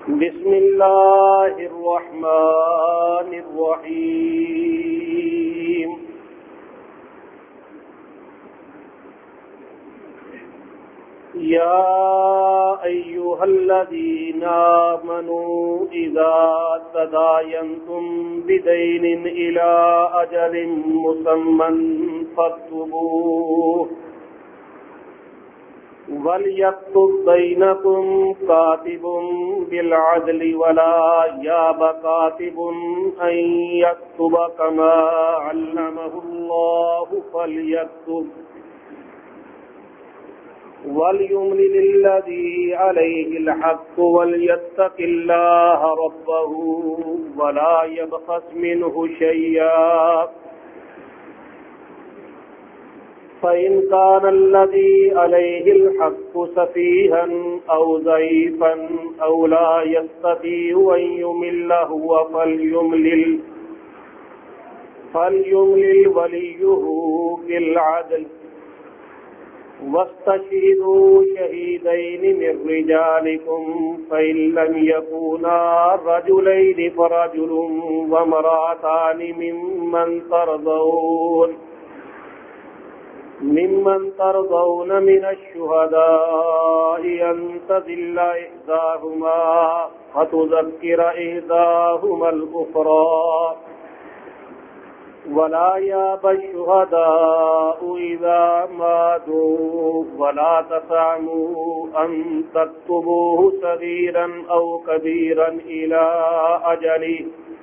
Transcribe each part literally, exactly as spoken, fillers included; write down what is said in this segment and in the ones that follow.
بسم اللہ الرحمن الرحیم یا ایھا الذین آمنوا اذا تداینتم بدین الی اجل مسمى فاکتبوہ وَلْيَكْتُبْ بَيْنَكُمْ كَاتِبٌ بِالْعَدْلِ وَلَا يَأْبَ كَاتِبٌ أَنْ يَكْتُبَ كَمَا عَلَّمَهُ اللَّهُ فَلْيَكْتُبْ وَلْيُمْلِلِ الَّذِي عَلَيْهِ الْحَقُّ وَلْيَتَّقِ اللَّهَ رَبَّهُ وَلَا يَبْخَسْ مِنْهُ شَيْئًا فَإِنْ كَانَ الَّذِي عَلَيْهِ الْحَقُّ سَفِيهًا أَوْ ضَعِيفًا أَوْ لَا يَسْتَطِيعُ أَنْ يُمِلَّ هُوَ فَلْيُمْلِلْ فَلْيُمْلِلْ وَلِيُّهُ بِالْعَدْلِ وَاسْتَشْهِدُوا شَهِيدَيْنِ مِنْ رِجَالِكُمْ فَإِنْ لَمْ يَكُونَا رَجُلَيْنِ فَرَجُلٌ وَامْرَأَتَانِ مِمَّنْ تَرْضَوْنَ ممن ترضون من الشهداء أن تضل إحداهما فتذكر إحداهما الأخرى ولا يأبى الشهداء إذا ما دعوا ولا تسأموا أن تكتبوه صغيرا أو كبيرا إلى أجله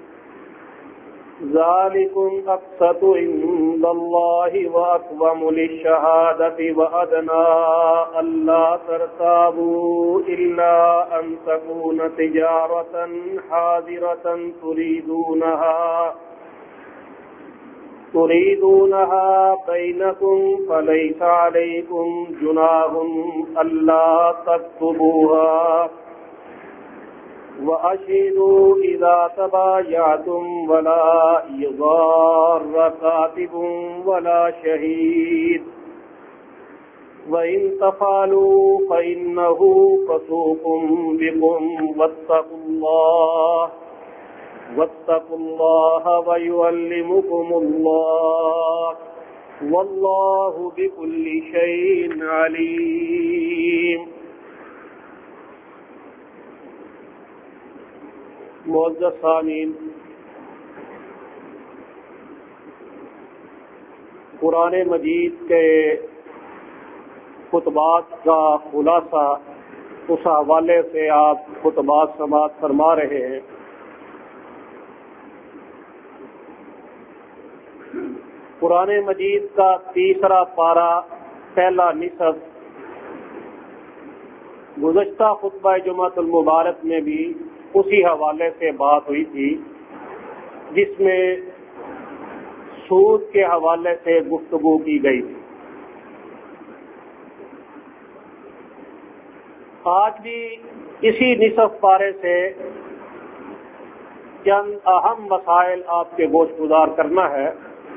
ذَلِكُمْ أَقْسَطُ عِندَ اللَّهِ وَأَقْوَمُ لِلشَّهَادَةِ وَأَدْنَىٰ أَلَّا تَرْتَابُوا إِلَّا أَن تَكُونَ تِجَارَةً حَاضِرَةً تُرِيدُونَهَا تُرِيدُونَهَا بَيْنَكُمْ فَلَيْسَ عَلَيْكُمْ جُنَاحٌ أَلَّا تَكْتُبُوهَا وَأَشْهِدُوا إِذَا تَبَايَعْتُمْ وَلَا يُضَارَّ كَاتِبٌ وَلَا شَهِيدٌ وَإِن تَفْعَلُوا فَإِنَّهُ فُسُوقٌ بِكُمْ وَاتَّقُوا اللَّهَ وَاتَّقُوا اللَّهَ وَيُعَلِّمُكُمُ اللَّهُ وَاللَّهُ بِكُلِّ شَيْءٍ عَلِيمٌ۔ معزز سامعین، قرآن مجید کے خطبات کا خلاصہ اس حوالے سے آپ خطبات سماعت فرما رہے ہیں۔ قرآن مجید کا تیسرا پارہ پہلا نصف گزشتہ خطبہ جمعۃ المبارک میں بھی اسی حوالے سے بات ہوئی تھی، جس میں سود کے حوالے سے گفتگو کی گئی تھی۔ آج بھی اسی نصف پارے سے چند اہم مسائل آپ کے گوش گزار کرنا ہے۔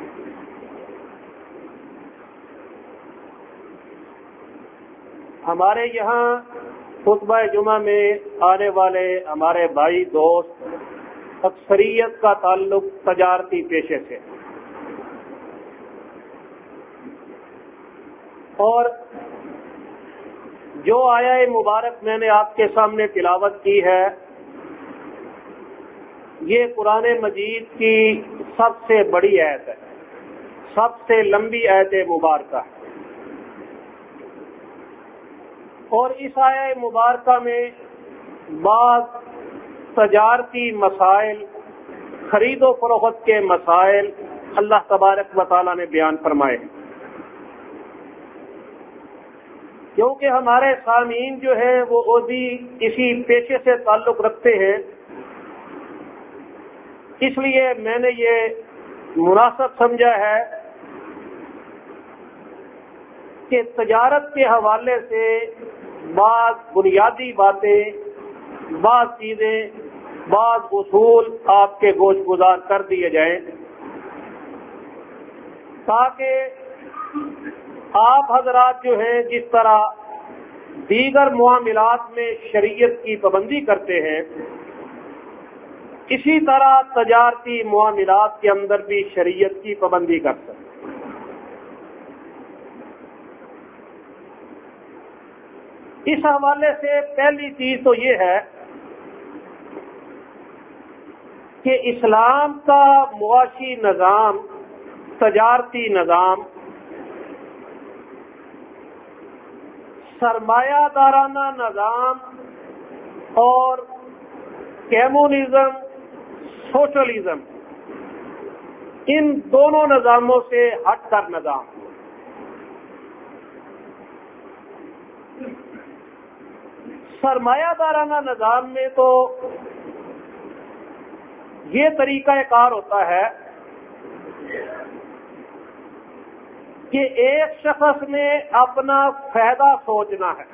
ہمارے یہاں خطبہ جمعہ میں آنے والے ہمارے بھائی دوست اکثریت کا تعلق تجارتی پیشے سے، اور جو آیہ مبارک میں نے آپ کے سامنے تلاوت کی ہے، یہ قرآن مجید کی سب سے بڑی آیت ہے، سب سے لمبی آیت مبارکہ ہے، اور اس آیہ مبارکہ میں بعض تجارتی مسائل، خرید و فروخت کے مسائل اللہ تبارک و تعالیٰ نے بیان فرمائے ہیں، کیونکہ ہمارے سامعین جو ہیں وہ بھی اسی پیشے سے تعلق رکھتے ہیں، اس لیے میں نے یہ مناسب سمجھا ہے کہ تجارت کے حوالے سے بعض بنیادی باتیں، بعض چیزیں، بعض اصول آپ کے گوش گزار کر دیے جائیں، تاکہ آپ حضرات جو ہیں جس طرح دیگر معاملات میں شریعت کی پابندی کرتے ہیں، اسی طرح تجارتی معاملات کے اندر بھی شریعت کی پابندی کر سکتے ہیں۔ اس حوالے سے پہلی چیز تو یہ ہے کہ اسلام کا معاشی نظام، تجارتی نظام سرمایہ دارانہ نظام اور کمیونزم، سوشلزم، ان دونوں نظاموں سے ہٹ کر نظام۔ سرمایہ دارانہ نظام میں تو یہ طریقہ کار ہوتا ہے کہ ایک شخص نے اپنا فائدہ سوچنا ہے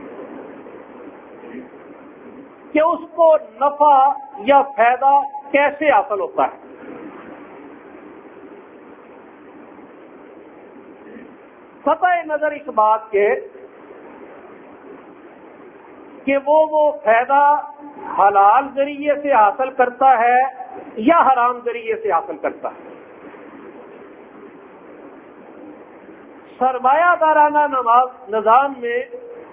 کہ اس کو نفع یا فائدہ کیسے حاصل ہوتا ہے۔ قطع نظر اس بات کے کہ وہ وہ فائدہ حلال ذریعے سے حاصل کرتا ہے یا حرام ذریعے سے حاصل کرتا ہے۔ سرمایہ دارانہ نظام میں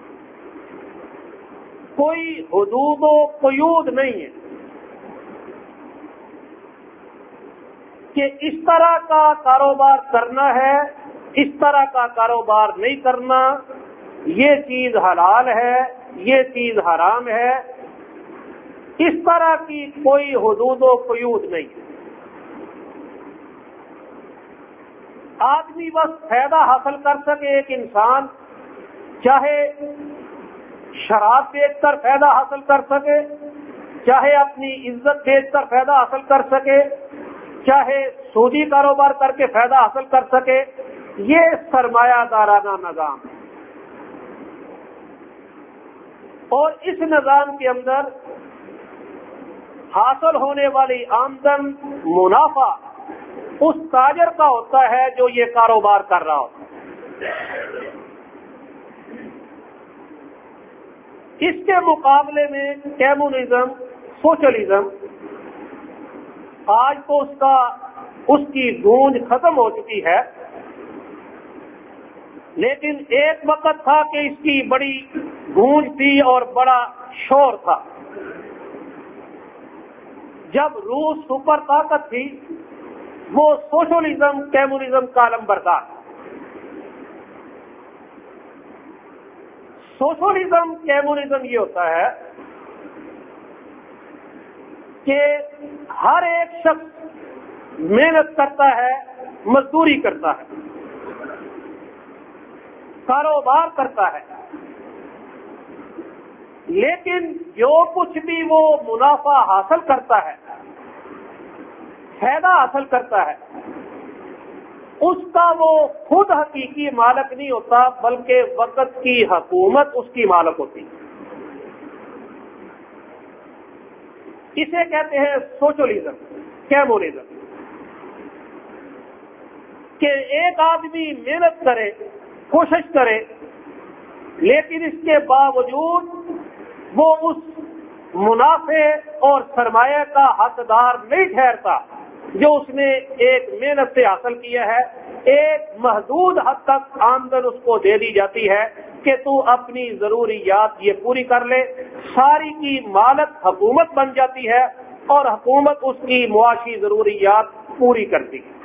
کوئی حدود و قیود نہیں ہے کہ اس طرح کا کاروبار کرنا ہے، اس طرح کا کاروبار نہیں کرنا، یہ چیز حلال ہے، یہ چیز حرام ہے، اس طرح کی کوئی حدود و قیود نہیں ہے۔ آدمی بس فائدہ حاصل کر سکے، ایک انسان چاہے شراب بیچ کر فائدہ حاصل کر سکے، چاہے اپنی عزت بیچ کر فائدہ حاصل کر سکے، چاہے سودی کاروبار کر کے فائدہ حاصل کر سکے، یہ سرمایہ دارانہ نظام ہے۔ اور اس نظام کے اندر حاصل ہونے والی آمدن، منافع اس تاجر کا ہوتا ہے جو یہ کاروبار کر رہا ہوتا ہے۔ اس کے مقابلے میں کمیونزم، سوشلزم، آج تو اس کا اس کی گونج ختم ہو چکی ہے، لیکن ایک وقت تھا کہ اس کی بڑی گونج تھی اور بڑا شور تھا۔ جب روس سپر طاقت تھی، وہ سوشلزم، کمیونزم کا علم بردار۔ سوشلزم، کمیونزم یہ ہوتا ہے کہ ہر ایک شخص محنت کرتا ہے، مزدوری کرتا ہے، کاروبار کرتا ہے، لیکن جو کچھ بھی وہ منافع حاصل کرتا ہے، فائدہ حاصل کرتا ہے، اس کا وہ خود حقیقی مالک نہیں ہوتا، بلکہ وقت کی حکومت اس کی مالک ہوتی ہے۔ اسے کہتے ہیں سوشلزم، کمیونزم، کہ ایک آدمی محنت کرے، کوشش کرے، لیکن اس کے باوجود وہ اس منافع اور سرمایہ کا حقدار نہیں ٹھہرتا جو اس نے ایک محنت سے حاصل کیا ہے۔ ایک محدود حد تک آمدن اس کو دے دی جاتی ہے کہ تو اپنی ضروریات یہ پوری کر لے، ساری کی مالک حکومت بن جاتی ہے اور حکومت اس کی معاشی ضروریات پوری کرتی ہے۔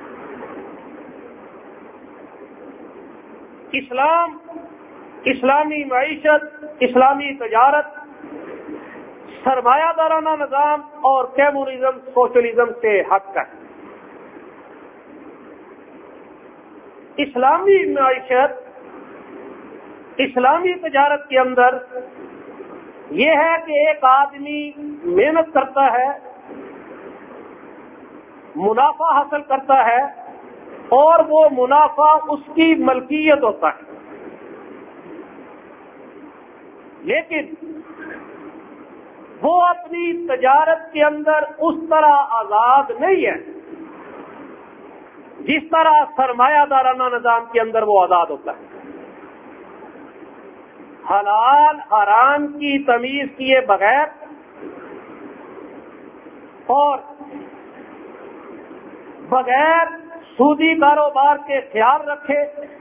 اسلام، اسلامی معیشت، اسلامی تجارت سرمایہ دارانہ نظام اور کمیونزم، سوشلزم سے ہٹ کر اسلامی معیشت، اسلامی تجارت کے اندر یہ ہے کہ ایک آدمی محنت کرتا ہے، منافع حاصل کرتا ہے، اور وہ منافع اس کی ملکیت ہوتا ہے، لیکن وہ اپنی تجارت کے اندر اس طرح آزاد نہیں ہے جس طرح سرمایہ دارانہ نظام کے اندر وہ آزاد ہوتا ہے۔ حلال حرام کی تمیز کیے بغیر اور بغیر سودی کاروبار کے خیال رکھے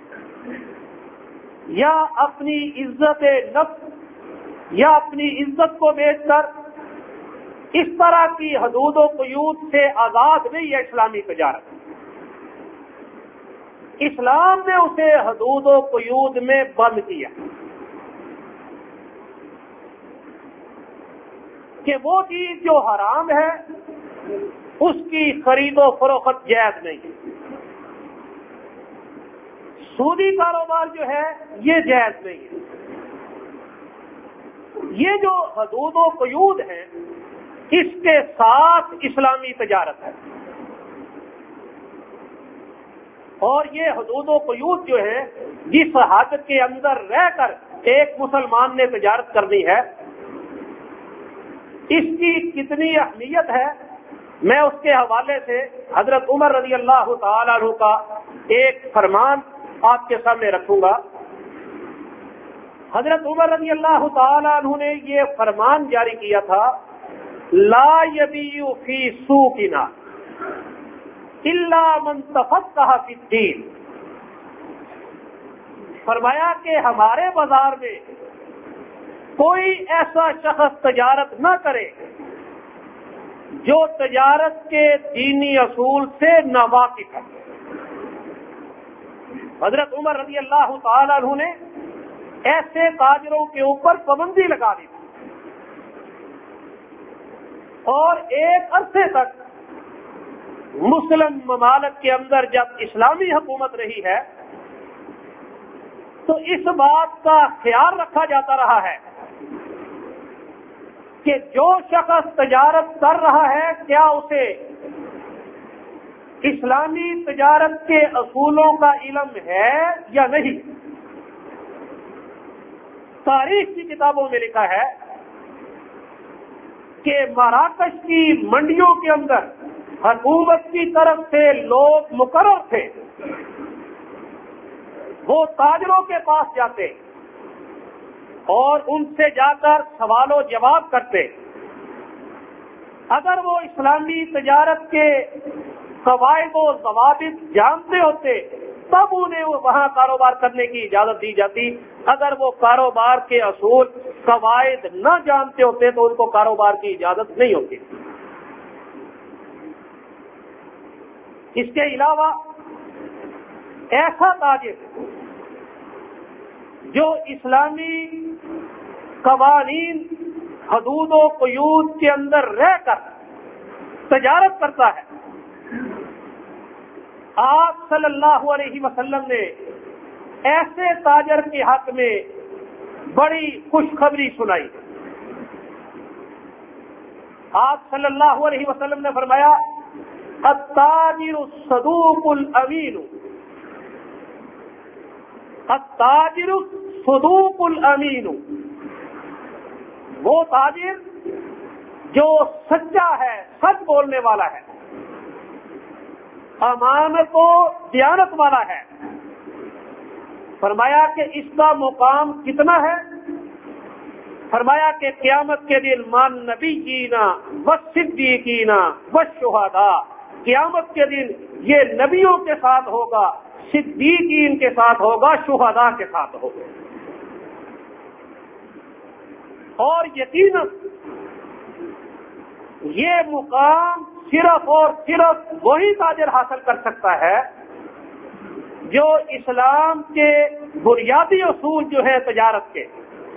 یا اپنی عزت نفس یا اپنی عزت کو بیچ کر اس طرح کی حدود و قیود سے آزاد نہیں ہے اسلامی تجارت. اسلام نے اسے حدود و قیود میں بند کیا کہ وہ چیز جو حرام ہے اس کی خرید و فروخت جائز نہیں ہے. سودی کاروبار جو ہے یہ جائز نہیں ہے. یہ جو حدود و قیود ہیں اس کے ساتھ اسلامی تجارت ہے. اور یہ حدود و قیود جو ہے جس حد کے اندر رہ کر ایک مسلمان نے تجارت کرنی ہے اس کی کتنی اہمیت ہے میں اس کے حوالے سے حضرت عمر رضی اللہ تعالیٰ عنہ کا ایک فرمان آپ کے سامنے رکھوں گا. حضرت عمر رضی اللہ تعالیٰ عنہ نے یہ فرمان جاری کیا تھا لا یبیع فی سوقنا الا من تفقہ فی الدین. فرمایا کہ ہمارے بازار میں کوئی ایسا شخص تجارت نہ کرے جو تجارت کے دینی اصول سے ناواقف ہے. حضرت عمر رضی اللہ تعالیٰ عنہ نے ایسے تاجروں کے اوپر پابندی لگا دی اور ایک عرصے تک مسلم ممالک کے اندر جب اسلامی حکومت رہی ہے تو اس بات کا خیال رکھا جاتا رہا ہے کہ جو شخص تجارت کر رہا ہے کیا اسے اسلامی تجارت کے اصولوں کا علم ہے یا نہیں. تاریخ کی کتابوں میں لکھا ہے کہ مراکش کی منڈیوں کے اندر حکومت کی طرف سے لوگ مقرر تھے وہ تاجروں کے پاس جاتے اور ان سے جا کر سوال و جواب کرتے. اگر وہ اسلامی تجارت کے قواعد و ضوابط جانتے ہوتے تب انہیں وہاں کاروبار کرنے کی اجازت دی جاتی. اگر وہ کاروبار کے اصول قواعد نہ جانتے ہوتے تو ان کو کاروبار کی اجازت نہیں ہوتی. اس کے علاوہ ایسا تاجر جو اسلامی قوانین حدود و قیود کے اندر رہ کر تجارت کرتا ہے آپ صلی اللہ علیہ وسلم نے ایسے تاجر کے حق میں بڑی خوشخبری سنائی. آپ صلی اللہ علیہ وسلم نے فرمایا التاجر الصدوق الامین التاجر الصدوق الامین وہ تاجر جو سچا ہے سچ بولنے والا ہے امانت و دیانت والا ہے. فرمایا کہ اس کا مقام کتنا ہے. فرمایا کہ قیامت کے دن مان نبی جینا و صدیقینا و شہداء قیامت کے دن یہ نبیوں کے ساتھ ہوگا صدیقین کے ساتھ ہوگا شہداء کے ساتھ ہوگا. اور یقیناً یہ مقام صرف اور صرف وہی تاجر حاصل کر سکتا ہے جو اسلام کے بنیادی اصول جو ہے تجارت کے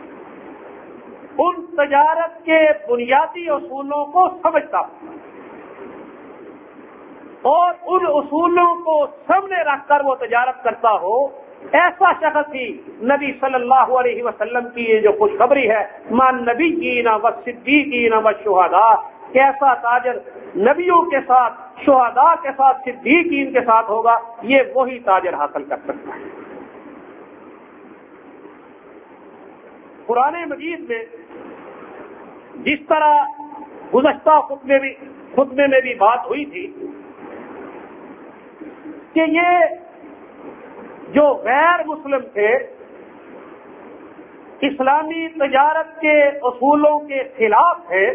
ان تجارت کے بنیادی اصولوں کو سمجھتا ہو اور ان اصولوں کو سامنے رکھ کر وہ تجارت کرتا ہو. ایسا شخص ہی نبی صلی اللہ علیہ وسلم کی یہ جو خوشخبری ہے مان نبی جینا و صدیقین و شہداء کیسا تاجر نبیوں کے ساتھ شہداء کے ساتھ صدیقین کے ساتھ ہوگا یہ وہی تاجر حاصل کر سکتا ہے. قرآن مجید میں جس طرح گزشتہ خطبے بھی خطبے میں بھی بات ہوئی تھی کہ یہ جو غیر مسلم تھے اسلامی تجارت کے اصولوں کے خلاف ہے،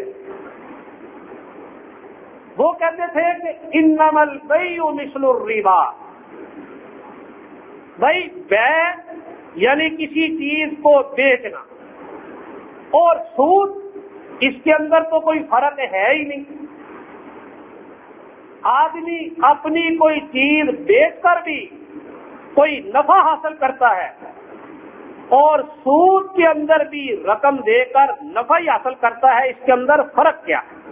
وہ کہتے تھے کہ انما البیع مثل الربا، بھائی بیع یعنی کسی چیز کو بیچنا، اور سود اس کے اندر تو کوئی فرق ہے ہی نہیں۔ آدمی اپنی کوئی چیز بیچ کر بھی کوئی نفع حاصل کرتا ہے، اور سود کے اندر بھی رقم دے کر نفع ہی حاصل کرتا ہے، اس کے اندر فرق کیا ہے؟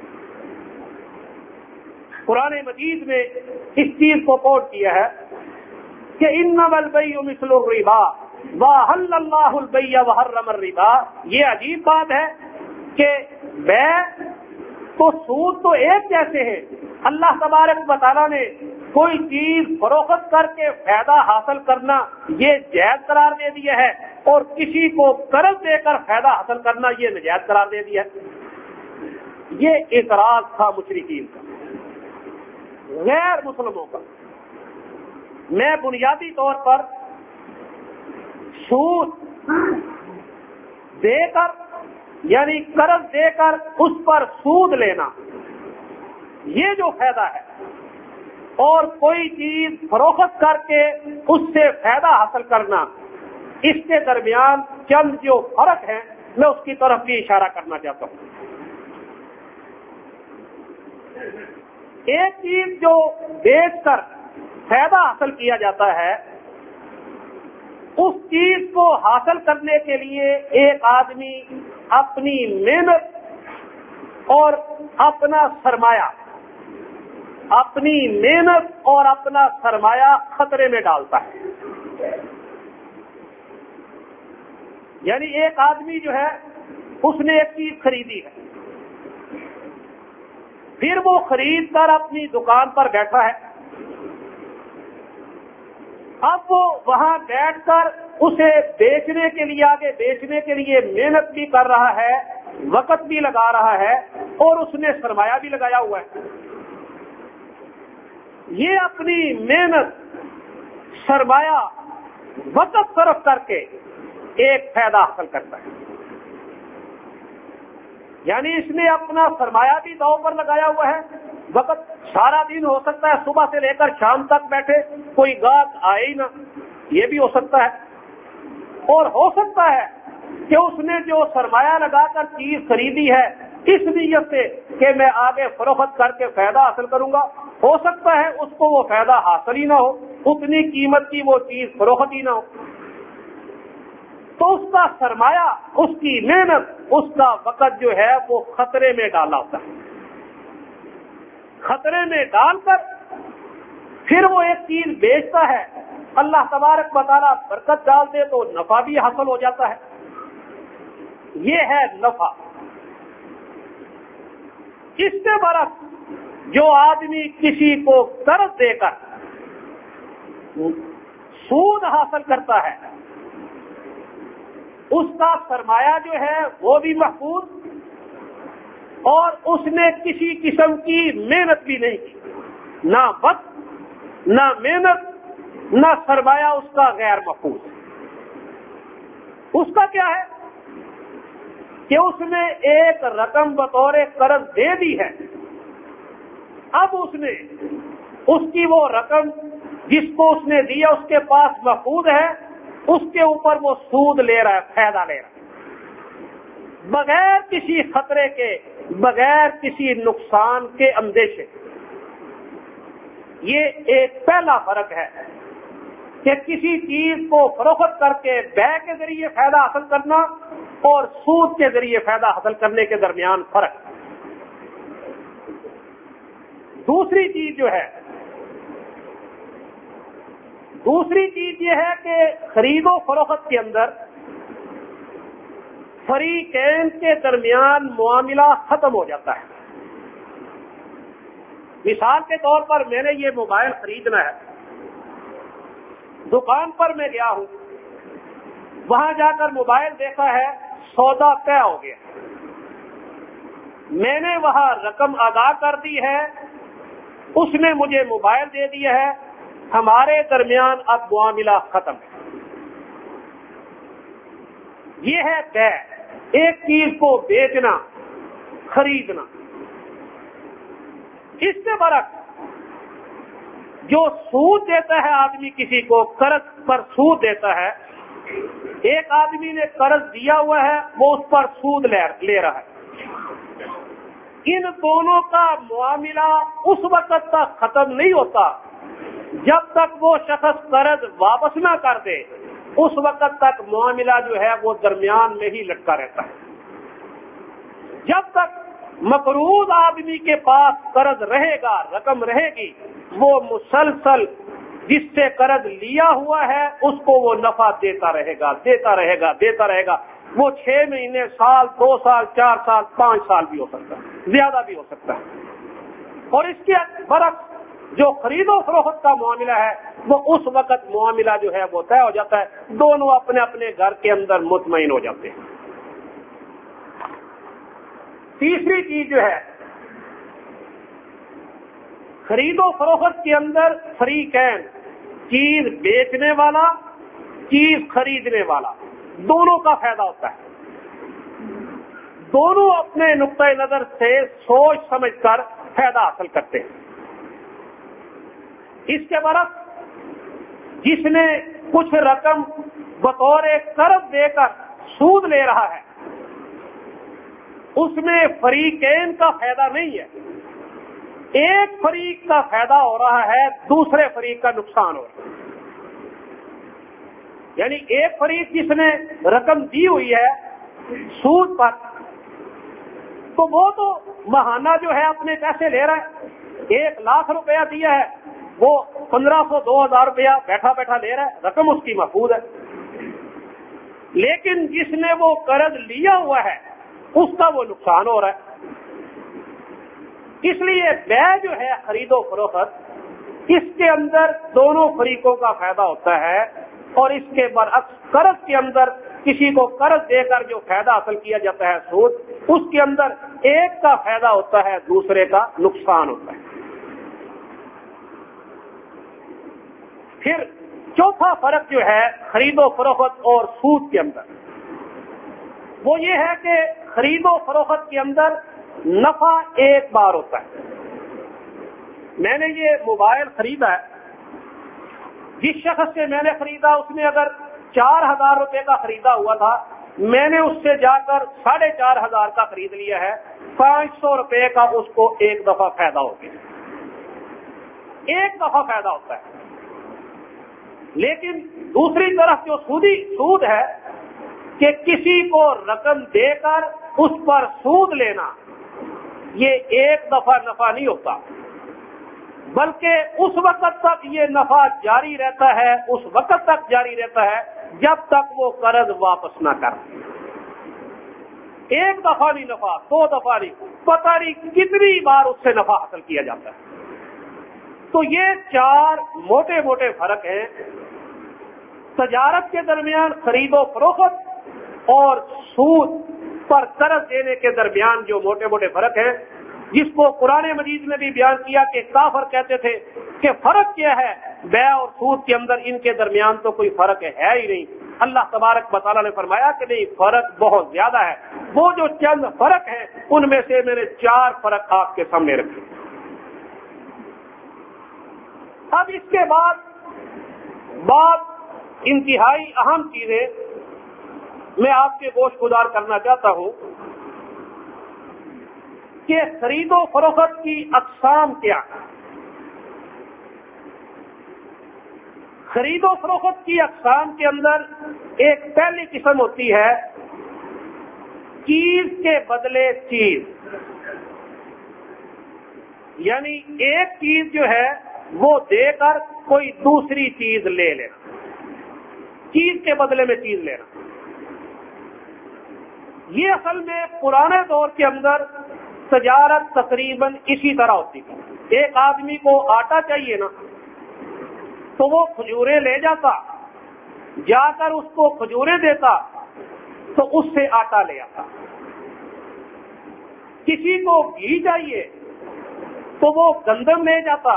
قرآن مجید میں اس چیز کو کوٹ کیا ہے کہ انما البیع مثل الربا وَأَحَلَّ اللَّهُ الْبَيْعَ وَحَرَّمَ الرِّبَا۔ یہ عجیب بات ہے کہ بیع تو سود تو ایک جیسے ہیں۔ اللہ تبارک و تعالیٰ نے کوئی چیز فروخت کر کے فائدہ حاصل کرنا یہ جائز قرار دے دیا ہے، اور کسی کو قرض دے کر فائدہ حاصل کرنا یہ ناجائز قرار دے دیا ہے۔ یہ اعتراض تھا مشرکین کا، غیر مسلموں کا۔ میں بنیادی طور پر سود دے کر یعنی قرض دے کر اس پر سود لینا یہ جو فائدہ ہے، اور کوئی چیز فروخت کر کے اس سے فائدہ حاصل کرنا، اس کے درمیان چند جو فرق ہیں میں اس کی طرف بھی اشارہ کرنا چاہتا ہوں۔ ایک چیز جو بیچ کر فائدہ حاصل کیا جاتا ہے، اس چیز کو حاصل کرنے کے لیے ایک آدمی اپنی محنت اور اپنا سرمایہ اپنی محنت اور اپنا سرمایہ خطرے میں ڈالتا ہے۔ یعنی ایک آدمی جو ہے اس نے ایک چیز خریدی ہے، پھر وہ خرید کر اپنی دکان پر بیٹھا ہے، اب وہ وہاں بیٹھ کر اسے بیچنے کے لیے آگے بیچنے کے لیے محنت بھی کر رہا ہے، وقت بھی لگا رہا ہے، اور اس نے سرمایہ بھی لگایا ہوا ہے۔ یہ اپنی محنت، سرمایہ، وقت صرف کر کے ایک فائدہ حاصل کرتا ہے۔ یعنی اس نے اپنا سرمایہ بھی داؤ پر لگایا ہوا ہے، وقت سارا دن ہو سکتا ہے صبح سے لے کر شام تک بیٹھے، کوئی گاہک آئے ہی نہ، یہ بھی ہو سکتا ہے، اور ہو سکتا ہے کہ اس نے جو سرمایہ لگا کر چیز خریدی ہے اس نیت سے کہ میں آگے فروخت کر کے فائدہ حاصل کروں گا، ہو سکتا ہے اس کو وہ فائدہ حاصل ہی نہ ہو، اتنی قیمت کی وہ چیز فروخت ہی نہ ہو، تو اس کا سرمایہ، اس کی محنت، اس کا وقت جو ہے وہ خطرے میں ڈالا ہوتا ہے۔ خطرے میں ڈال کر پھر وہ ایک چیز بیچتا ہے، اللہ تبارک و تعالیٰ برکت ڈال دے تو نفع بھی حاصل ہو جاتا ہے۔ یہ ہے نفع۔ اس سے برعکس جو آدمی کسی کو قرض دے کر سود حاصل کرتا ہے، اس کا سرمایہ جو ہے وہ بھی محفوظ، اور اس نے کسی قسم کی محنت بھی نہیں کی، نہ وقت، نہ محنت، نہ سرمایہ اس کا غیر محفوظ۔ اس کا کیا ہے کہ اس نے ایک رقم بطور قرض دے دی ہے، اب اس نے اس کی وہ رقم جس کو اس نے دیا اس کے پاس محفوظ ہے، اس کے اوپر وہ سود لے رہا ہے، فائدہ لے رہا ہے، بغیر کسی خطرے کے، بغیر کسی نقصان کے اندیشے۔ یہ ایک پہلا فرق ہے کہ کسی چیز کو فروخت کر کے بیع کے ذریعے فائدہ حاصل کرنا اور سود کے ذریعے فائدہ حاصل کرنے کے درمیان فرق۔ دوسری چیز جو ہے دوسری چیز یہ ہے کہ خرید و فروخت کے اندر فریقین کے درمیان معاملہ ختم ہو جاتا ہے۔ مثال کے طور پر میں نے یہ موبائل خریدنا ہے، دکان پر میں گیا ہوں، وہاں جا کر موبائل دیکھا ہے، سودا طے ہو گیا، میں نے وہاں رقم ادا کر دی ہے، اس نے مجھے موبائل دے دیا ہے، ہمارے درمیان اب معاملہ ختم ہے۔ یہ ہے بے، ایک چیز کو بیچنا، خریدنا۔ اس سے برعکس جو سود دیتا ہے آدمی کسی کو، قرض پر سود دیتا ہے، ایک آدمی نے قرض دیا ہوا ہے، وہ اس پر سود لے رہا ہے، ان دونوں کا معاملہ اس وقت تک ختم نہیں ہوتا جب تک وہ شخص قرض واپس نہ کر دے، اس وقت تک معاملہ جو ہے وہ درمیان میں ہی لٹکا رہتا ہے۔ جب تک مقروض آدمی کے پاس قرض رہے گا، رقم رہے گی، وہ مسلسل جس سے قرض لیا ہوا ہے اس کو وہ نفع دیتا رہے گا، دیتا رہے گا، دیتا رہے گا۔ وہ چھ مہینے، سال، دو سال، چار سال، پانچ سال بھی ہو سکتا ہے، زیادہ بھی ہو سکتا ہے۔ اور اس کے برعکس جو خرید و فروخت کا معاملہ ہے وہ اس وقت معاملہ جو ہے وہ طے ہو جاتا ہے، دونوں اپنے اپنے گھر کے اندر مطمئن ہو جاتے ہیں۔ تیسری چیز جو ہے خرید و فروخت کے اندر فریقین، چیز بیچنے والا، چیز خریدنے والا، دونوں کا فائدہ ہوتا ہے۔ دونوں اپنے نقطۂ نظر سے سوچ سمجھ کر فائدہ حاصل کرتے ہیں۔ اس کے برعکس جس نے کچھ رقم بطور قرض دے کر سود لے رہا ہے، اس میں فریقین کا فائدہ نہیں ہے، ایک فریق کا فائدہ ہو رہا ہے، دوسرے فریق کا نقصان ہو رہا ہے۔ یعنی ایک فریق جس نے رقم دی ہوئی ہے سود پر، تو وہ تو ماہانہ جو ہے اپنے پیسے لے رہا ہے، ایک لاکھ روپیہ دیا ہے، وہ پندرہ سو دو ہزار روپیہ بیٹھا بیٹھا لے رہا ہے، رقم اس کی محفوظ ہے۔ لیکن جس نے وہ قرض لیا ہوا ہے اس کا وہ نقصان ہو رہا ہے۔ اس لیے بے جو ہے خرید و فروخت، اس کے اندر دونوں فریقوں کا فائدہ ہوتا ہے، اور اس کے برعکس قرض کے اندر کسی کو قرض دے کر جو فائدہ حاصل کیا جاتا ہے سود، اس کے اندر ایک کا فائدہ ہوتا ہے، دوسرے کا نقصان ہوتا ہے۔ پھر چوتھا فرق جو ہے خرید و فروخت اور سود کے اندر، وہ یہ ہے کہ خرید و فروخت کے اندر نفع ایک بار ہوتا ہے۔ میں نے یہ موبائل خریدا ہے، جس شخص سے میں نے خریدا اس نے اگر چار ہزار روپے کا خریدا ہوا تھا، میں نے اس سے جا کر ساڑھے چار ہزار کا خرید لیا ہے، پانچ سو روپے کا اس کو ایک دفعہ فائدہ ہو گیا، ایک دفعہ فائدہ ہوتا ہے۔ لیکن دوسری طرف جو سودی سود ہے کہ کسی کو رقم دے کر اس پر سود لینا، یہ ایک دفعہ نفع نہیں ہوتا، بلکہ اس وقت تک یہ نفع جاری رہتا ہے، اس وقت تک جاری رہتا ہے جب تک وہ قرض واپس نہ کرے۔ ایک دفعہ نہیں نفع، دو دفعہ نہیں، پتہ نہیں کتنی بار اس سے نفع حاصل کیا جاتا ہے۔ تو یہ چار موٹے موٹے فرق ہیں تجارت کے درمیان، خرید و فروخت اور سود پر قرض دینے کے درمیان جو موٹے موٹے فرق ہیں، جس کو قرآن مجید نے بھی بیان کیا کہ کافر کہتے تھے کہ فرق کیا ہے بیع اور سود کے اندر، ان کے درمیان تو کوئی فرق ہے ہی نہیں۔ اللہ تبارک و تعالیٰ نے فرمایا کہ نہیں، فرق بہت زیادہ ہے۔ وہ جو چند فرق ہیں ان میں سے میں نے چار فرق آپ کے سامنے رکھے۔ اب اس کے بعد بات انتہائی اہم چیزیں میں آپ کے گوش گزار کرنا چاہتا ہوں کہ خرید و فروخت کی اقسام کیا ہے۔ خرید و فروخت کی اقسام کے اندر ایک پہلی قسم ہوتی ہے چیز کے بدلے چیز، یعنی ایک چیز جو ہے وہ دے کر کوئی دوسری چیز لے لینا، چیز کے بدلے میں چیز لینا۔ یہ اصل میں پرانے دور کے اندر تجارت تقریباً اسی طرح ہوتی تھی۔ ایک آدمی کو آٹا چاہیے نا، تو وہ کھجوریں لے جاتا، جا کر اس کو کھجوریں دیتا تو اس سے آٹا لے آتا۔ کسی کو گھی چاہیے تو وہ گندم لے جاتا،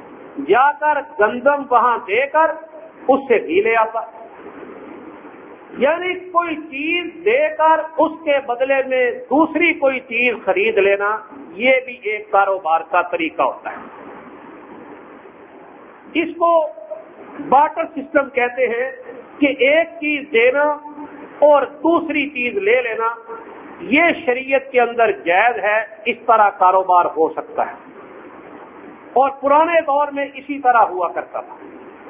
جا کر گندم وہاں دے کر اس سے گھی لے آتا۔ یعنی کوئی چیز دے کر اس کے بدلے میں دوسری کوئی چیز خرید لینا، یہ بھی ایک کاروبار کا طریقہ ہوتا ہے۔ اس کو بارٹر سسٹم کہتے ہیں کہ ایک چیز دینا اور دوسری چیز لے لینا، یہ شریعت کے اندر جائز ہے، اس طرح کاروبار ہو سکتا ہے، اور پرانے دور میں اسی طرح ہوا کرتا تھا۔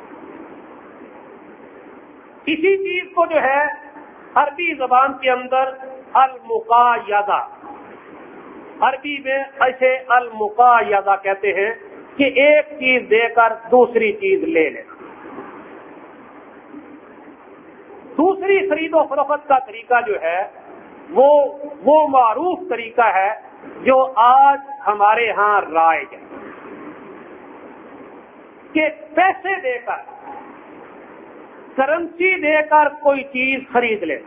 اسی چیز کو جو ہے عربی زبان کے اندر المقایضہ، عربی میں ایسے المقایضہ کہتے ہیں کہ ایک چیز دے کر دوسری چیز لے لینا۔ دوسری خرید و فروخت کا طریقہ جو ہے وہ وہ معروف طریقہ ہے جو آج ہمارے ہاں رائج ہے کہ پیسے دے کر، کرنسی دے کر کوئی چیز خرید لے۔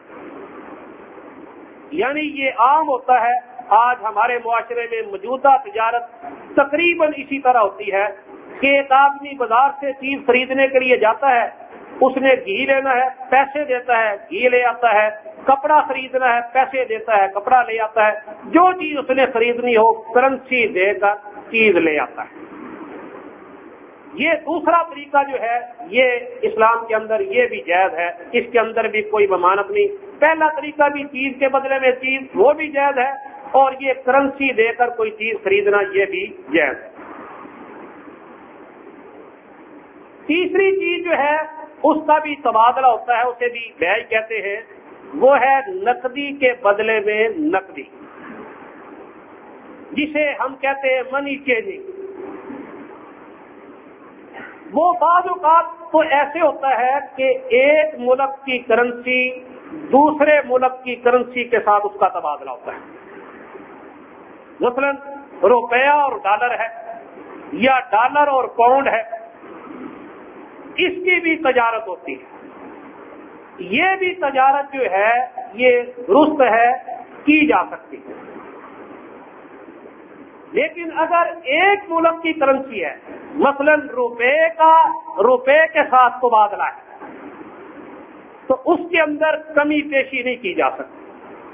یعنی یہ عام ہوتا ہے، آج ہمارے معاشرے میں موجودہ تجارت تقریباً اسی طرح ہوتی ہے کہ ایک آدمی بازار سے چیز خریدنے کے لیے جاتا ہے، اس نے گھی لینا ہے، پیسے دیتا ہے، گھی لے آتا ہے، کپڑا خریدنا ہے، پیسے دیتا ہے، کپڑا لے آتا ہے، جو چیز اس نے خریدنی ہو کرنسی دے کر چیز لے آتا ہے۔ یہ دوسرا طریقہ جو ہے یہ اسلام کے اندر یہ بھی جائز ہے، اس کے اندر بھی کوئی ممانعت نہیں۔ پہلا طریقہ بھی چیز کے بدلے میں چیز، وہ بھی جائز ہے، اور یہ کرنسی دے کر کوئی چیز خریدنا یہ بھی جائز ہے۔ تیسری چیز جو ہے اس کا بھی تبادلہ ہوتا ہے، اسے بھی بیع کہتے ہیں، وہ ہے نقدی کے بدلے میں نقدی، جسے ہم کہتے ہیں منی چینجنگ۔ وہ بعض اوقات تو ایسے ہوتا ہے کہ ایک ملک کی کرنسی دوسرے ملک کی کرنسی کے ساتھ اس کا تبادلہ ہوتا ہے۔ مثلا روپیہ اور ڈالر ہے، یا ڈالر اور پاؤنڈ ہے، اس کی بھی تجارت ہوتی ہے۔ یہ بھی تجارت جو ہے یہ درست ہے، کی جا سکتی ہے۔ لیکن اگر ایک ملک کی کرنسی ہے، مثلا روپے کا روپے کے ساتھ تبادلہ ہے، تو اس کے اندر کمی پیشی نہیں کی جا سکتی۔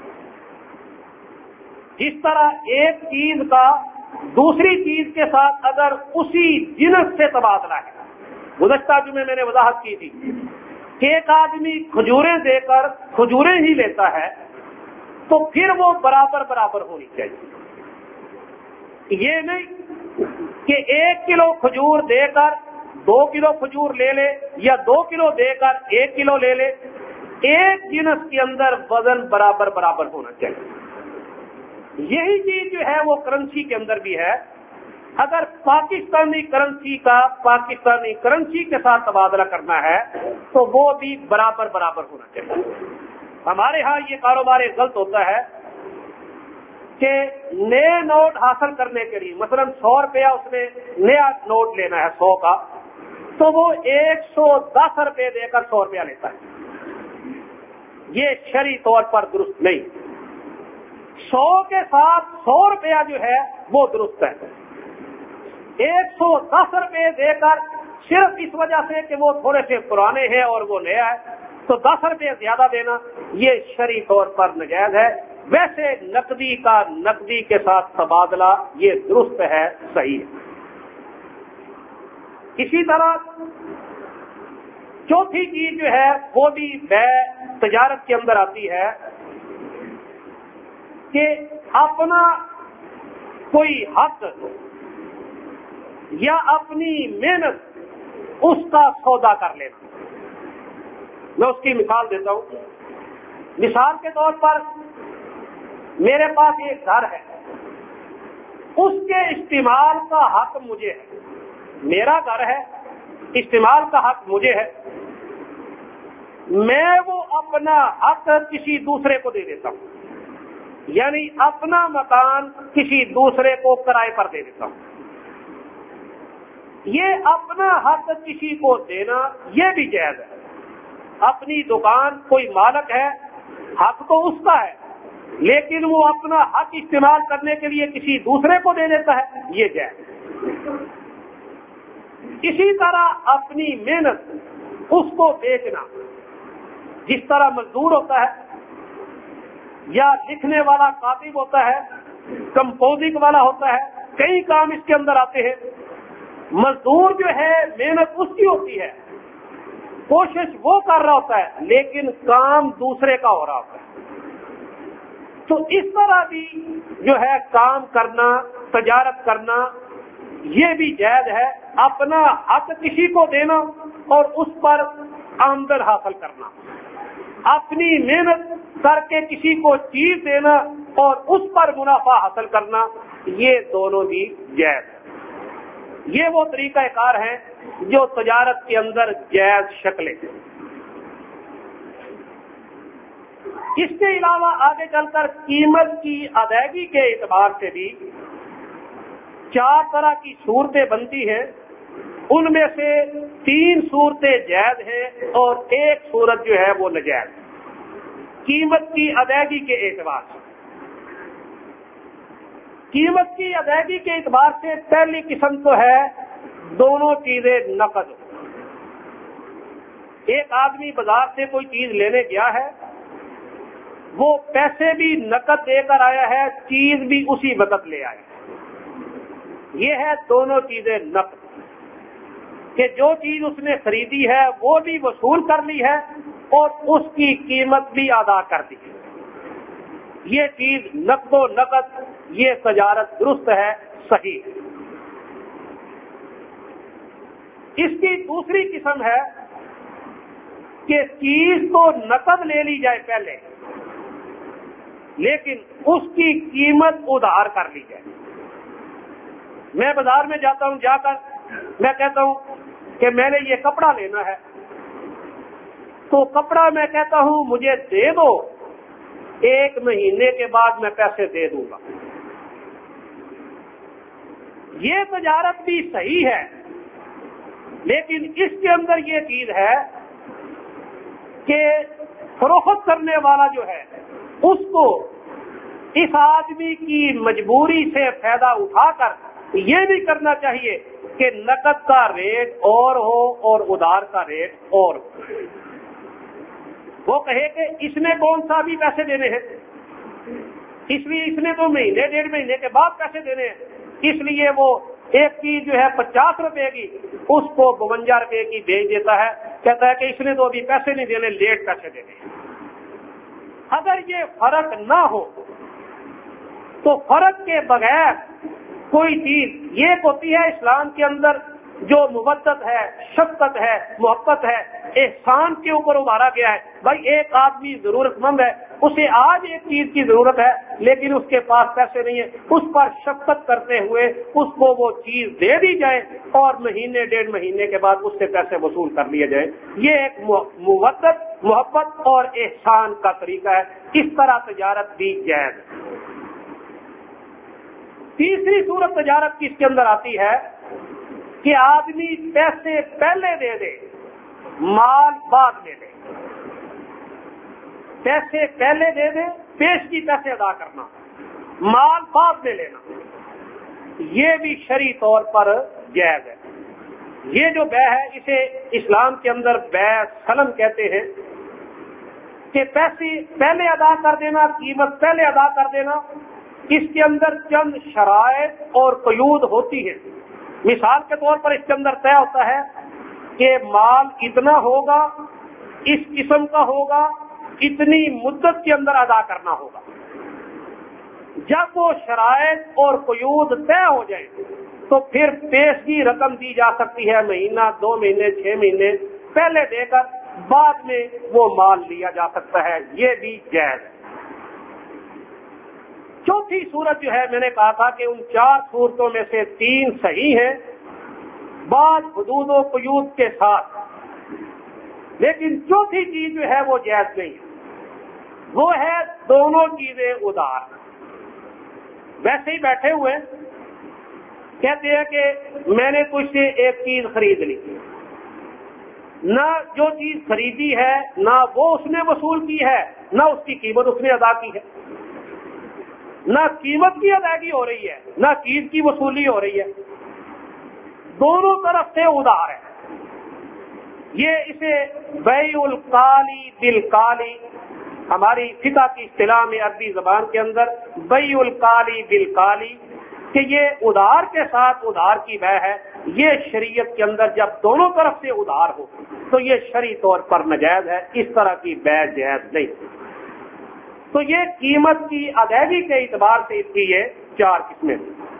جس طرح ایک چیز کا دوسری چیز کے ساتھ اگر اسی جنس سے تبادلہ ہے، گزشتہ جمعے میں نے وضاحت کی تھی کہ ایک آدمی کھجوریں دے کر کھجوریں ہی لیتا ہے تو پھر وہ برابر برابر ہونی چاہیے۔ یہ نہیں کہ ایک کلو کھجور دے کر دو کلو کھجور لے لے، یا دو کلو دے کر ایک کلو لے لے، ایک جنس کے اندر وزن برابر برابر ہونا چاہیے۔ یہی چیز جو ہے وہ کرنسی کے اندر بھی ہے۔ اگر پاکستانی کرنسی کا پاکستانی کرنسی کے ساتھ تبادلہ کرنا ہے تو وہ بھی برابر برابر ہونا چاہیے۔ ہمارے ہاں یہ کاروبار غلط ہوتا ہے کہ نئے نوٹ حاصل کرنے کے لیے، مثلا سو روپیہ اس نے نیا نوٹ لینا ہے سو کا، تو وہ ایک سو دس روپے دے کر سو روپیہ لیتا ہے۔ یہ شرعی طور پر درست نہیں۔ سو کے ساتھ سو روپیہ جو ہے وہ درست ہے۔ ایک سو دس روپے دے کر صرف اس وجہ سے کہ وہ تھوڑے سے پرانے ہیں اور وہ نیا ہے تو دس روپے زیادہ دینا یہ شرعی طور پر ناجائز ہے۔ ویسے نقدی کا نقدی کے ساتھ تبادلہ یہ درست ہے، صحیح ہے۔ اسی طرح چوتھی چیز جو ہے وہ بھی بیع تجارت کے اندر آتی ہے کہ اپنا کوئی حق یا اپنی محنت اس کا سودا کر لینا۔ میں اس کی مثال دیتا ہوں۔ مثال کے طور پر میرے پاس ایک گھر ہے، اس کے استعمال کا حق مجھے ہے، میرا گھر ہے، استعمال کا حق مجھے ہے، میں وہ اپنا حق کسی دوسرے کو دے دیتا ہوں، یعنی اپنا مکان کسی دوسرے کو کرائے پر دے دیتا ہوں۔ یہ اپنا حق کسی کو دینا یہ بھی جائز ہے۔ اپنی دکان کوئی مالک ہے، حق تو اس کا ہے، لیکن وہ اپنا حق استعمال کرنے کے لیے کسی دوسرے کو دے دیتا ہے، یہ جائز۔ اسی طرح اپنی محنت اس کو بیچنا، جس طرح مزدور ہوتا ہے یا لکھنے والا کاتب ہوتا ہے، کمپوزنگ والا ہوتا ہے، کئی کام اس کے اندر آتے ہیں. مزدور جو ہے محنت اس کی ہوتی ہے، کوشش وہ کر رہا ہوتا ہے، لیکن کام دوسرے کا ہو رہا ہوتا ہے. تو اس طرح بھی جو ہے کام کرنا، تجارت کرنا، یہ بھی جائز ہے. اپنا حق کسی کو دینا اور اس پر آمدن حاصل کرنا، اپنی محنت کر کے کسی کو چیز دینا اور اس پر منافع حاصل کرنا، یہ دونوں بھی جائز ہے. یہ وہ طریقہ کار ہے جو تجارت کے اندر جائز شکلیں ہیں. اس کے علاوہ آگے چل کر قیمت کی ادائیگی کے اعتبار سے بھی چار طرح کی صورتیں بنتی ہیں. ان میں سے تین صورتیں جائز ہیں اور ایک صورت جو ہے وہ ناجائز. قیمت کی ادائیگی کے اعتبار سے قیمت کی ادائیگی کے اعتبار سے پہلی قسم تو ہے دونوں چیزیں نقد. ایک آدمی بازار سے کوئی چیز لینے گیا ہے، وہ پیسے بھی نقد دے کر آیا ہے، چیز بھی اسی وقت لے آیا. یہ ہے دونوں چیزیں نقد، کہ جو چیز اس نے خریدی ہے وہ بھی وصول کر لی ہے اور اس کی قیمت بھی ادا کر دی ہے. یہ چیز نقد و نقد، یہ تجارت درست ہے، صحیح ہے. اس کی دوسری قسم ہے کہ چیز تو نقد لے لی جائے پہلے، لیکن اس کی قیمت ادھار کر لی جائے. میں بازار میں جاتا ہوں، جا کر میں کہتا ہوں کہ میں نے یہ کپڑا لینا ہے، تو کپڑا میں کہتا ہوں مجھے دے دو، ایک مہینے کے بعد میں پیسے دے دوں گا. یہ تجارت بھی صحیح ہے، لیکن اس کے اندر یہ چیز ہے کہ فروخت کرنے والا جو ہے اس کو اس آدمی کی مجبوری سے فائدہ اٹھا کر یہ نہیں کرنا چاہیے کہ نقد کا ریٹ اور ہو اور ادھار کا ریٹ اور ہو. وہ کہے کہ اس نے کون سا بھی پیسے دینے ہیں، اس لیے اس نے تو مہینے ڈیڑھ مہینے کے بعد پیسے دینے ہیں، اس لیے وہ ایک چیز جو ہے پچاس روپے کی اس کو بونجا روپے کی بیچ دیتا ہے. کہتا ہے کہ اس نے تو ابھی پیسے نہیں دینے، لیٹ پیسے دینے ہیں. اگر یہ فرق نہ ہو تو فرق کے بغیر کوئی چیز یہ ہوتی ہے اسلام کے اندر جو مودت ہے، شفقت ہے، محبت ہے، احسان کے اوپر ابھارا گیا ہے. بھائی ایک آدمی ضرورت مند ہے، اسے آج ایک چیز کی ضرورت ہے لیکن اس کے پاس پیسے نہیں ہیں، اس پر شفقت کرتے ہوئے اس کو وہ چیز دے دی جائے اور مہینے ڈیڑھ مہینے کے بعد اس سے پیسے وصول کر لیے جائیں. یہ ایک مودت، محبت اور احسان کا طریقہ ہے. اس طرح تجارت بھی جائز ہے. تیسری صورت تجارت کی اس کے اندر آتی ہے کہ آدمی پیسے پہلے دے دے، مال بعد میں دے. پیسے پہلے دے دے، پیشگی پیسے ادا کرنا، مال بعد میں لینا، یہ بھی شرعی طور پر جائز ہے. یہ جو بیع ہے اسے اسلام کے اندر بیع سلم کہتے ہیں، کہ پیسے پہلے ادا کر دینا، قیمت پہلے ادا کر دینا. اس کے اندر چند شرائط اور قیود ہوتی ہیں. مثال کے طور پر اس کے اندر طے ہوتا ہے کہ مال اتنا ہوگا، اس قسم کا ہوگا، اتنی مدت کے اندر ادا کرنا ہوگا. جب وہ شرائط اور قیود طے ہو جائیں تو پھر پیشگی رقم دی جا سکتی ہے، مہینہ، دو مہینے، چھ مہینے پہلے دے کر بعد میں وہ مال لیا جا سکتا ہے. یہ بھی جائز ہے. چوتھی صورت جو ہے، میں نے کہا تھا کہ ان چار صورتوں میں سے تین صحیح ہیں بعض حدود و قیود کے ساتھ، لیکن چوتھی چیز جو ہے وہ جائز نہیں ہے. وہ ہے دونوں چیزیں ادھار. ویسے ہی بیٹھے ہوئے کہتے ہیں کہ میں نے کچھ سے ایک چیز خرید لی، نہ جو چیز خریدی ہے نہ وہ اس نے وصول کی ہے، نہ اس کی قیمت اس نے ادا کی ہے، نہ قیمت کی ادائیگی ہو رہی ہے نہ چیز کی وصولی ہو رہی ہے. دونوں طرف سے ادھار ہے. یہ اسے بیع القالی بالقالی، ہماری فقہ کی اصطلاح میں عربی زبان کے اندر بیع القالی بالقالی، کہ یہ ادھار کے ساتھ ادھار کی بیع ہے، یہ شریعت کے اندر جب دونوں طرف سے ادھار ہو تو یہ شرعی طور پر ناجائز ہے، اس طرح کی بیع جائز نہیں۔ تو یہ قیمت کی ادائیگی کے اعتبار سے اس کی یہ چار قسمیں۔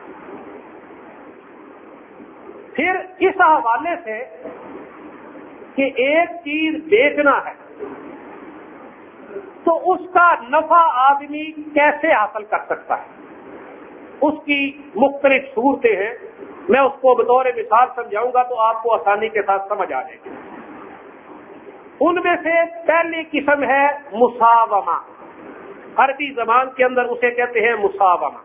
پھر اس حوالے سے کہ ایک چیز بیچنا ہے تو اس کا نفع آدمی کیسے حاصل کر سکتا ہے، اس کی مختلف صورتیں ہیں، میں اس کو بطور مثال سمجھاؤں گا تو آپ کو آسانی کے ساتھ سمجھ آ جائے گی۔ ان میں سے پہلی قسم ہے مساومہ، عربی زبان کے اندر اسے کہتے ہیں مساومہ۔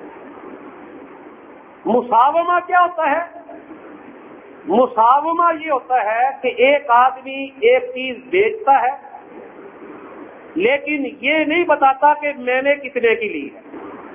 مساومہ کیا ہوتا ہے؟ مساومہ یہ ہوتا ہے کہ ایک آدمی ایک چیز بیچتا ہے لیکن یہ نہیں بتاتا کہ میں نے کتنے کی لی ہے۔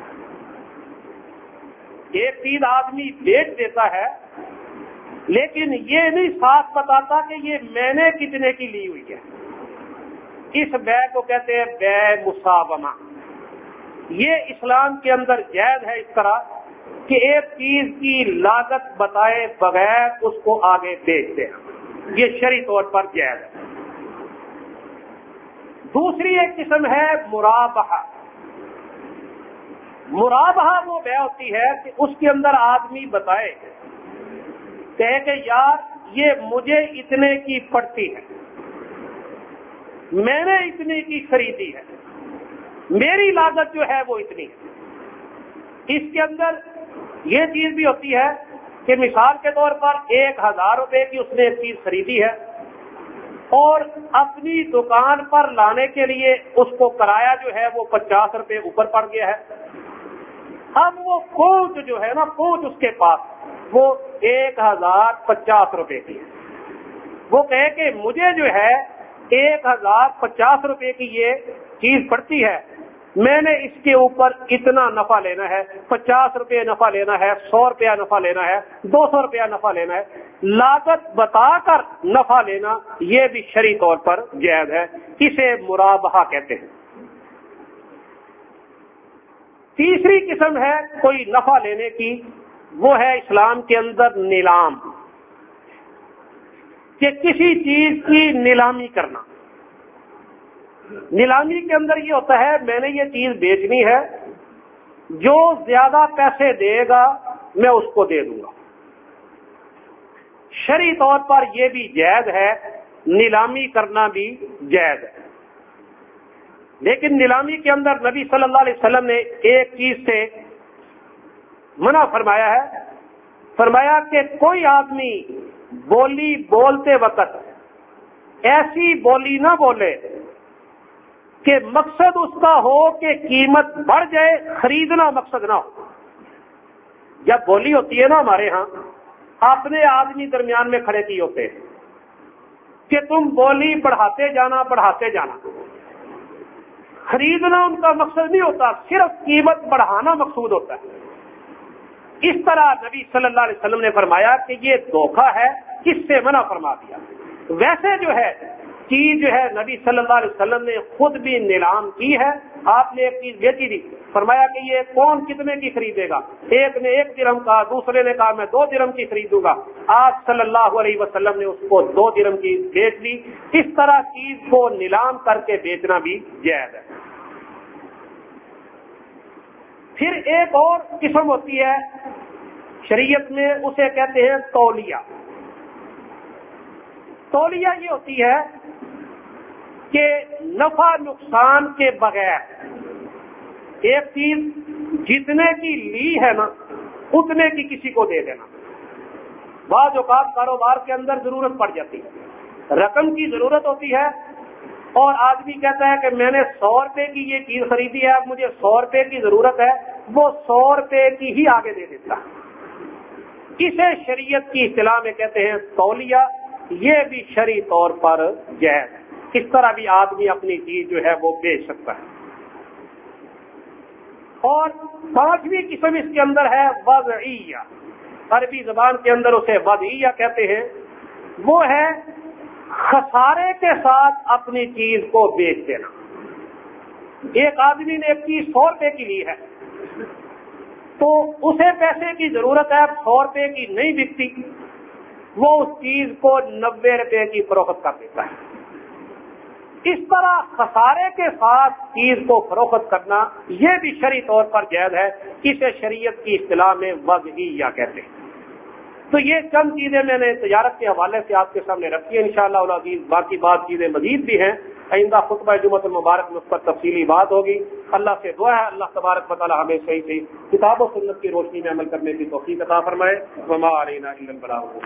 ایک چیز آدمی بیچ دیتا ہے لیکن یہ نہیں ساتھ بتاتا کہ یہ میں نے کتنے کی لی ہوئی ہے۔ اس بیع کو کہتے ہیں بیع مساومہ۔ یہ اسلام کے اندر جائز ہے اس طرح کہ ایک چیز کی لاگت بتائے بغیر اس کو آگے بیچ دینا، یہ شرعی طور پر جائز ہے۔ دوسری ایک قسم ہے مرابحہ۔ مرابحہ وہ بیع ہوتی ہے کہ اس کے اندر آدمی بتائے کہے کہ یار یہ مجھے اتنے کی پڑتی ہے، میں نے اتنے کی خریدی ہے، میری لاگت جو ہے وہ اتنی ہے۔ اس کے اندر یہ چیز بھی ہوتی ہے کہ مثال کے طور پر ایک ہزار روپے کی اس نے ایک چیز خریدی ہے اور اپنی دکان پر لانے کے لیے اس کو کرایہ جو ہے وہ پچاس روپے اوپر پڑ گیا ہے۔ اب وہ پہنچ جو ہے نا پہنچ اس کے پاس وہ ایک ہزار پچاس روپے کی ہے، وہ کہے کہ مجھے جو ہے ایک ہزار پچاس روپے کی یہ چیز پڑتی ہے، میں نے اس کے اوپر اتنا نفع لینا ہے، پچاس روپے نفع لینا ہے، سو روپیہ نفع لینا ہے، دو سو روپیہ نفع لینا ہے۔ لاگت بتا کر نفع لینا یہ بھی شرعی طور پر جائز ہے، اسے مرابحہ کہتے ہیں۔ تیسری قسم ہے کوئی نفع لینے کی، وہ ہے اسلام کے اندر نیلام، کہ کسی چیز کی نیلامی کرنا۔ نیلامی کے اندر یہ ہوتا ہے میں نے یہ چیز بیچنی ہے، جو زیادہ پیسے دے گا میں اس کو دے دوں گا۔ شرعی طور پر یہ بھی جائز ہے، نیلامی کرنا بھی جائز ہے۔ لیکن نیلامی کے اندر نبی صلی اللہ علیہ وسلم نے ایک چیز سے منع فرمایا ہے، فرمایا کہ کوئی آدمی بولی بولتے وقت ایسی بولی نہ بولے کہ مقصد اس کا ہو کہ قیمت بڑھ جائے، خریدنا مقصد نہ ہو۔ جب بولی ہوتی ہے نا ہمارے ہاں، اپنے آدمی درمیان میں کھڑے کی ہوتے ہیں کہ تم بولی بڑھاتے جانا بڑھاتے جانا، خریدنا ان کا مقصد نہیں ہوتا، صرف قیمت بڑھانا مقصود ہوتا ہے۔ اس طرح نبی صلی اللہ علیہ وسلم نے فرمایا کہ یہ دھوکہ ہے، کس سے منع فرما دیا۔ ویسے جو ہے چیز جو ہے نبی صلی اللہ علیہ وسلم نے خود بھی نیلام کی ہے، آپ نے ایک چیز بیچی دی، فرمایا کہ یہ کون کتنے کی خریدے گا، ایک نے ایک درہم کہا، دوسرے نے کہا میں دو درہم کی خریدوں گا، آپ صلی اللہ علیہ وسلم نے اس کو دو درہم کی بیچ دی۔ اس طرح چیز کو نیلام کر کے بیچنا بھی جائز ہے۔ پھر ایک اور قسم ہوتی ہے شریعت میں، اسے کہتے ہیں تولیہ۔ تولیہ یہ ہوتی ہے کہ نفع نقصان کے بغیر ایک چیز جتنے کی لی ہے نا اتنے کی کسی کو دے دینا۔ بعض اوقات کاروبار کے اندر ضرورت پڑ جاتی ہے، رقم کی ضرورت ہوتی ہے اور آدمی کہتا ہے کہ میں نے سو روپے کی یہ چیز خریدی ہے، اب مجھے سو روپے کی ضرورت ہے، وہ سو روپے کی ہی آگے دے دیتا ہے۔ اسے شریعت کی اصطلاح میں کہتے ہیں تولیہ، یہ بھی شرعی طور پر جائز ہے۔ اس طرح بھی آدمی اپنی چیز جو ہے وہ بیچ سکتا ہے۔ اور پانچویں قسم اس کے اندر ہے وضعیہ، عربی زبان کے اندر اسے وضعیہ کہتے ہیں۔ وہ ہے خسارے کے ساتھ اپنی چیز کو بیچ دینا. ایک آدمی نے ایک چیز سو روپے کی لی ہے تو اسے پیسے کی ضرورت ہے, سو روپے کی نہیں بکتی, وہ اس چیز کو نبے روپے کی فروخت کر دیتا ہے. اس طرح خسارے کے ساتھ چیز کو فروخت کرنا یہ بھی شرعی طور پر جائز ہے, اسے شریعت کی اصطلاح میں وضعیہ کہتے ہیں. تو یہ چند چیزیں میں نے تجارت کے حوالے سے آپ کے سامنے رکھی ہیں. انشاءاللہ العزیز باقی بات چیزیں مزید بھی ہیں, آئندہ خطبہ جمعۃ المبارک میں اس پر تفصیلی بات ہوگی. اللہ سے دعا ہے اللہ تبارک و تعالی ہمیں صحیح صحیح کتاب و سنت کی روشنی میں عمل کرنے کی توفیق عطا فرمائے. وما علینا الا البلاغ.